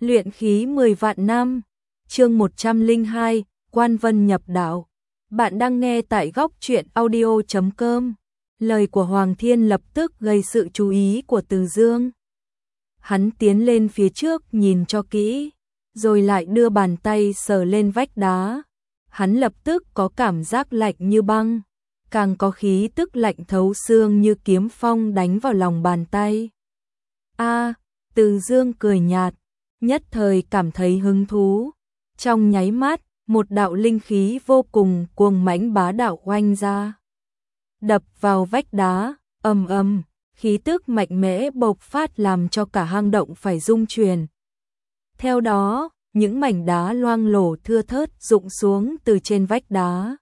Luyện khí 10 vạn năm, chương 102, Quan Vân nhập đạo. Bạn đang nghe tại góc truyện audio.com. Lời của Hoàng Thiên lập tức gây sự chú ý của Từ Dương. Hắn tiến lên phía trước nhìn cho kỹ, rồi lại đưa bàn tay sờ lên vách đá. Hắn lập tức có cảm giác lạnh như băng, càng có khí tức lạnh thấu xương như kiếm phong đánh vào lòng bàn tay. Từ Dương cười nhạt, nhất thời cảm thấy hứng thú. Trong nháy mắt, một đạo linh khí vô cùng cuồng mãnh bá đạo oanh ra, đập vào vách đá, ầm ầm, khí tức mạnh mẽ bộc phát làm cho cả hang động phải rung chuyển. Theo đó, những mảnh đá loang lổ thưa thớt rụng xuống từ trên vách đá,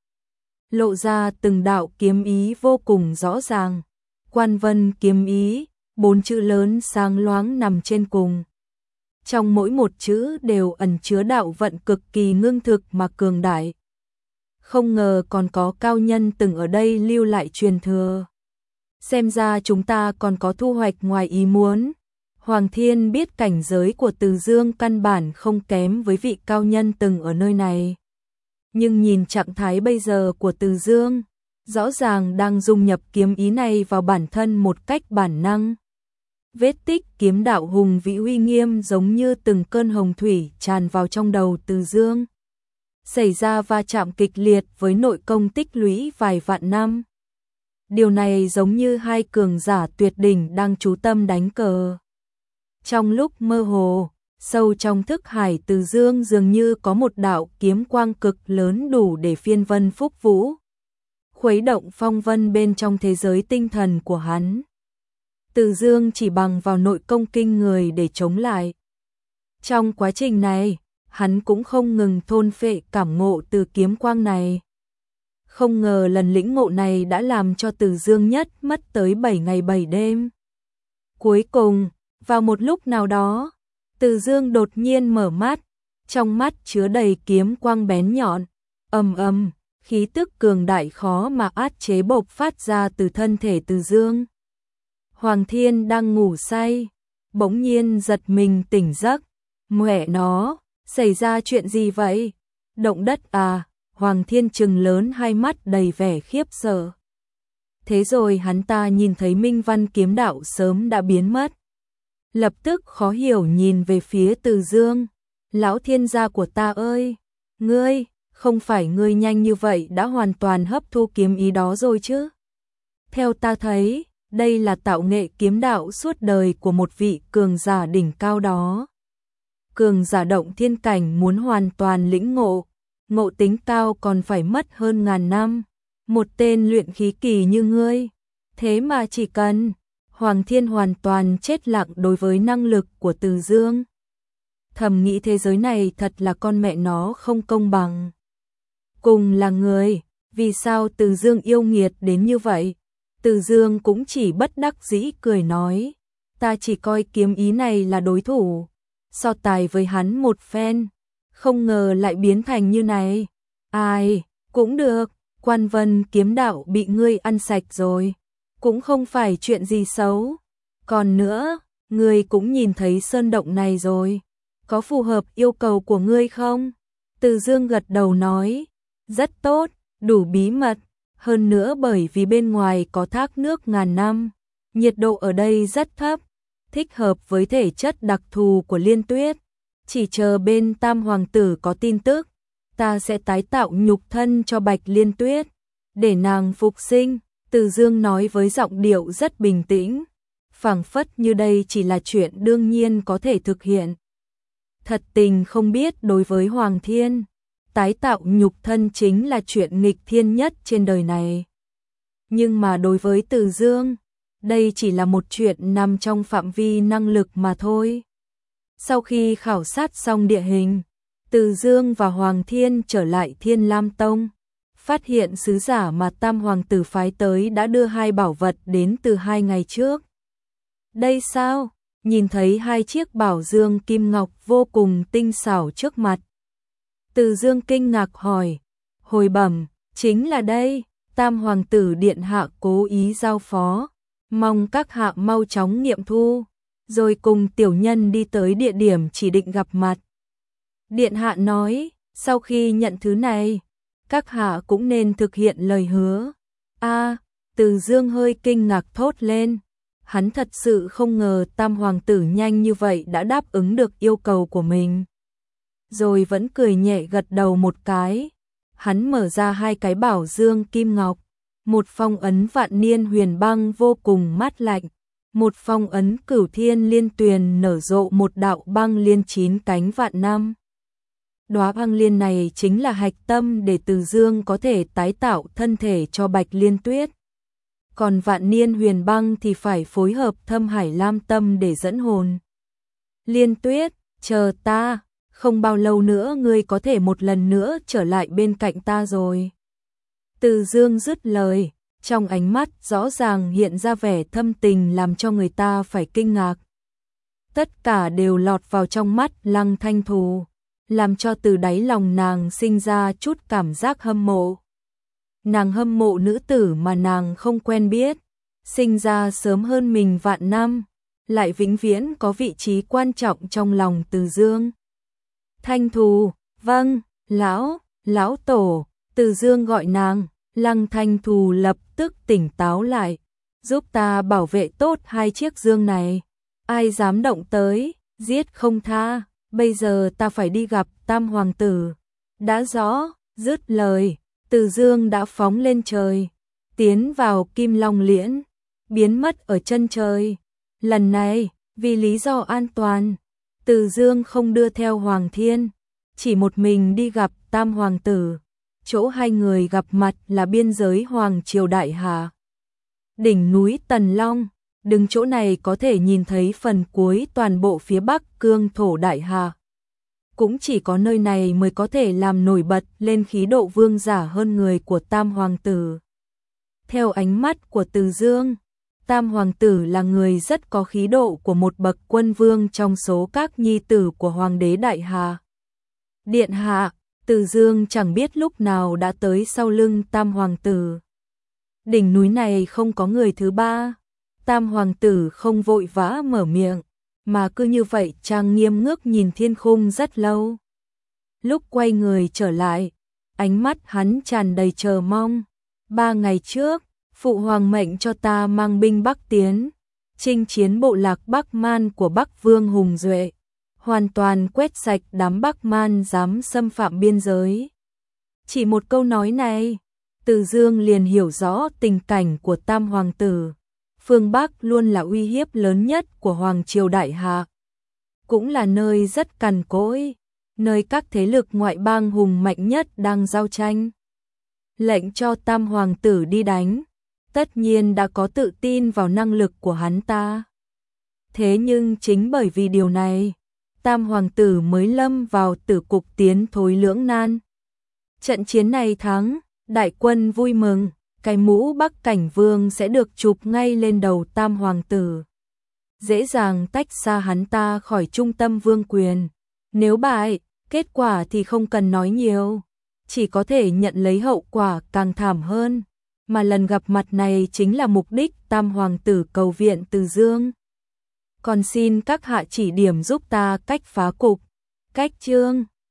lộ ra từng đạo kiếm ý vô cùng rõ ràng. Quan Vân kiếm ý, 4 chữ lớn sáng loáng nằm trên cùng. Trong mỗi một chữ đều ẩn chứa đạo vận cực kỳ ngưng thực mà cường đại. Không ngờ còn có cao nhân từng ở đây lưu lại truyền thừa. Xem ra chúng ta còn có thu hoạch ngoài ý muốn. Hoàng Thiên biết cảnh giới của Từ Dương căn bản không kém với vị cao nhân từng ở nơi này. Nhưng nhìn trạng thái bây giờ của Từ Dương, rõ ràng đang dung nhập kiếm ý này vào bản thân một cách bản năng. Vết tích kiếm đạo hùng vĩ uy nghiêm giống như từng cơn hồng thủy tràn vào trong đầu Từ Dương. Xảy ra va chạm kịch liệt với nội công tích lũy vài vạn năm. Điều này giống như hai cường giả tuyệt đỉnh đang chú tâm đánh cờ. Trong lúc mơ hồ, sâu trong thức hải Từ Dương dường như có một đạo kiếm quang cực lớn đủ để phiên vân phúc vũ, khuấy động phong vân bên trong thế giới tinh thần của hắn. Từ Dương chỉ bằng vào nội công kinh người để chống lại. Trong quá trình này, hắn cũng không ngừng thôn phệ cảm ngộ từ kiếm quang này. Không ngờ lần lĩnh ngộ này đã làm cho Từ Dương nhất mất tới 7 ngày 7 đêm. Cuối cùng, vào một lúc nào đó, Từ Dương đột nhiên mở mắt, trong mắt chứa đầy kiếm quang bén nhọn, ầm ầm, khí tức cường đại khó mà át chế bộc phát ra từ thân thể Từ Dương. Hoàng Thiên đang ngủ say, bỗng nhiên giật mình tỉnh giấc. Mẹ nó, xảy ra chuyện gì vậy? Động đất à? Hoàng Thiên trừng lớn hai mắt đầy vẻ khiếp sợ. Thế rồi hắn ta nhìn thấy Minh Văn kiếm đạo sớm đã biến mất. Lập tức khó hiểu nhìn về phía Từ Dương. Lão thiên gia của ta ơi! Ngươi, không phải ngươi nhanh như vậy đã hoàn toàn hấp thu kiếm ý đó rồi chứ? Theo ta thấy, đây là tạo nghệ kiếm đạo suốt đời của một vị cường giả đỉnh cao đó. Cường giả động thiên cảnh muốn hoàn toàn lĩnh ngộ, ngộ tính cao còn phải mất hơn ngàn năm. Một tên luyện khí kỳ như ngươi, thế mà chỉ cần... Hoàng Thiên hoàn toàn chết lặng đối với năng lực của Từ Dương. Thầm nghĩ thế giới này thật là con mẹ nó không công bằng. Cùng là người, vì sao Từ Dương yêu nghiệt đến như vậy? Từ Dương cũng chỉ bất đắc dĩ cười nói, ta chỉ coi kiếm ý này là đối thủ, so tài với hắn một phen, không ngờ lại biến thành như này. Ai, cũng được, Quan Vân kiếm đạo bị ngươi ăn sạch rồi, cũng không phải chuyện gì xấu. Còn nữa, ngươi cũng nhìn thấy sơn động này rồi, có phù hợp yêu cầu của ngươi không? Từ Dương gật đầu nói, rất tốt, đủ bí mật. Hơn nữa bởi vì bên ngoài có thác nước ngàn năm, nhiệt độ ở đây rất thấp, thích hợp với thể chất đặc thù của Liên Tuyết. Chỉ chờ bên Tam Hoàng tử có tin tức, ta sẽ tái tạo nhục thân cho Bạch Liên Tuyết, để nàng phục sinh. Từ Dương nói với giọng điệu rất bình tĩnh, phảng phất như đây chỉ là chuyện đương nhiên có thể thực hiện. Thật tình không biết đối với Hoàng Thiên, tái tạo nhục thân chính là chuyện nghịch thiên nhất trên đời này. Nhưng mà đối với Từ Dương, đây chỉ là một chuyện nằm trong phạm vi năng lực mà thôi. Sau khi khảo sát xong địa hình, Từ Dương và Hoàng Thiên trở lại Thiên Lam Tông, phát hiện sứ giả mà Tam Hoàng tử phái tới đã đưa hai bảo vật đến từ 2 ngày trước. Đây sao? Nhìn thấy hai chiếc bảo dương kim ngọc vô cùng tinh xảo trước mặt, Từ Dương kinh ngạc hỏi, hồi bẩm, chính là đây, Tam Hoàng tử điện hạ cố ý giao phó, mong các hạ mau chóng nghiệm thu. rồi cùng tiểu nhân đi tới địa điểm chỉ định gặp mặt. Điện hạ nói, sau khi nhận thứ này, các hạ cũng nên thực hiện lời hứa. Từ Dương hơi kinh ngạc thốt lên. Hắn thật sự không ngờ Tam hoàng tử nhanh như vậy đã đáp ứng được yêu cầu của mình. Rồi vẫn cười nhẹ gật đầu một cái. Hắn mở ra hai cái bảo dương kim ngọc, một phong ấn vạn niên huyền băng vô cùng mát lạnh, một phong ấn cửu thiên liên tuyền nở rộ một đạo băng liên 9 cánh vạn năm. Đóa băng liên này chính là hạch tâm để Từ Dương có thể tái tạo thân thể cho Bạch Liên Tuyết. Còn vạn niên huyền băng thì phải phối hợp thâm hải lam tâm để dẫn hồn. Liên Tuyết, chờ ta, không bao lâu nữa ngươi có thể một lần nữa trở lại bên cạnh ta rồi. Từ Dương dứt lời, trong ánh mắt rõ ràng hiện ra vẻ thâm tình làm cho người ta phải kinh ngạc. Tất cả đều lọt vào trong mắt Lăng Thanh Thù, làm cho từ đáy lòng nàng sinh ra chút cảm giác hâm mộ. Nàng hâm mộ nữ tử mà nàng không quen biết, sinh ra sớm hơn mình vạn năm, lại vĩnh viễn có vị trí quan trọng trong lòng Từ Dương. Thanh Thù, vâng, lão tổ, Từ Dương gọi nàng. Lăng Thanh Thù lập tức tỉnh táo lại, giúp ta bảo vệ tốt hai chiếc dương này. Ai dám động tới, giết không tha, bây giờ ta phải đi gặp Tam hoàng tử. Đã rõ, dứt lời, Từ Dương đã phóng lên trời, tiến vào Kim Long Liễn, biến mất ở chân trời. Lần này, vì lý do an toàn, Từ Dương không đưa theo Hoàng Thiên, chỉ một mình đi gặp Tam hoàng tử. Chỗ hai người gặp mặt là biên giới Hoàng Triều Đại Hà. Đỉnh núi Tần Long, đứng chỗ này có thể nhìn thấy phần cuối toàn bộ phía bắc cương thổ Đại Hà. Cũng chỉ có nơi này mới có thể làm nổi bật lên khí độ vương giả hơn người của Tam hoàng tử. Theo ánh mắt của Từ Dương, Tam hoàng tử là người rất có khí độ của một bậc quân vương trong số các nhi tử của Hoàng đế Đại Hà. Điện hạ, Từ Dương chẳng biết lúc nào đã tới sau lưng Tam hoàng tử. Đỉnh núi này không có người thứ ba. Tam hoàng tử không vội vã mở miệng, mà cứ như vậy trang nghiêm ngước nhìn thiên khung rất lâu. Lúc quay người trở lại, ánh mắt hắn tràn đầy chờ mong. 3 ngày trước, phụ hoàng mệnh cho ta mang binh Bắc tiến, chinh chiến bộ lạc Bắc Man của Bắc Vương Hùng Duệ, hoàn toàn quét sạch đám Bắc Man dám xâm phạm biên giới. Chỉ một câu nói này, Từ Dương liền hiểu rõ tình cảnh của Tam hoàng tử. Phương Bắc luôn là uy hiếp lớn nhất của Hoàng Triều Đại Hà, cũng là nơi rất cằn cỗi, nơi các thế lực ngoại bang hùng mạnh nhất đang giao tranh. Lệnh cho Tam hoàng tử đi đánh, tất nhiên đã có tự tin vào năng lực của hắn ta. Thế nhưng chính bởi vì điều này, Tam hoàng tử mới lâm vào tử cục tiến thối lưỡng nan. Trận chiến này thắng, đại quân vui mừng, cái mũ Bắc Cảnh Vương sẽ được chụp ngay lên đầu Tam hoàng tử, dễ dàng tách xa hắn ta khỏi trung tâm vương quyền. Nếu bại, kết quả thì không cần nói nhiều, chỉ có thể nhận lấy hậu quả càng thảm hơn. Mà lần gặp mặt này chính là mục đích Tam hoàng tử cầu viện Từ Dương. Còn xin các hạ chỉ điểm giúp ta cách phá cục, cách chương.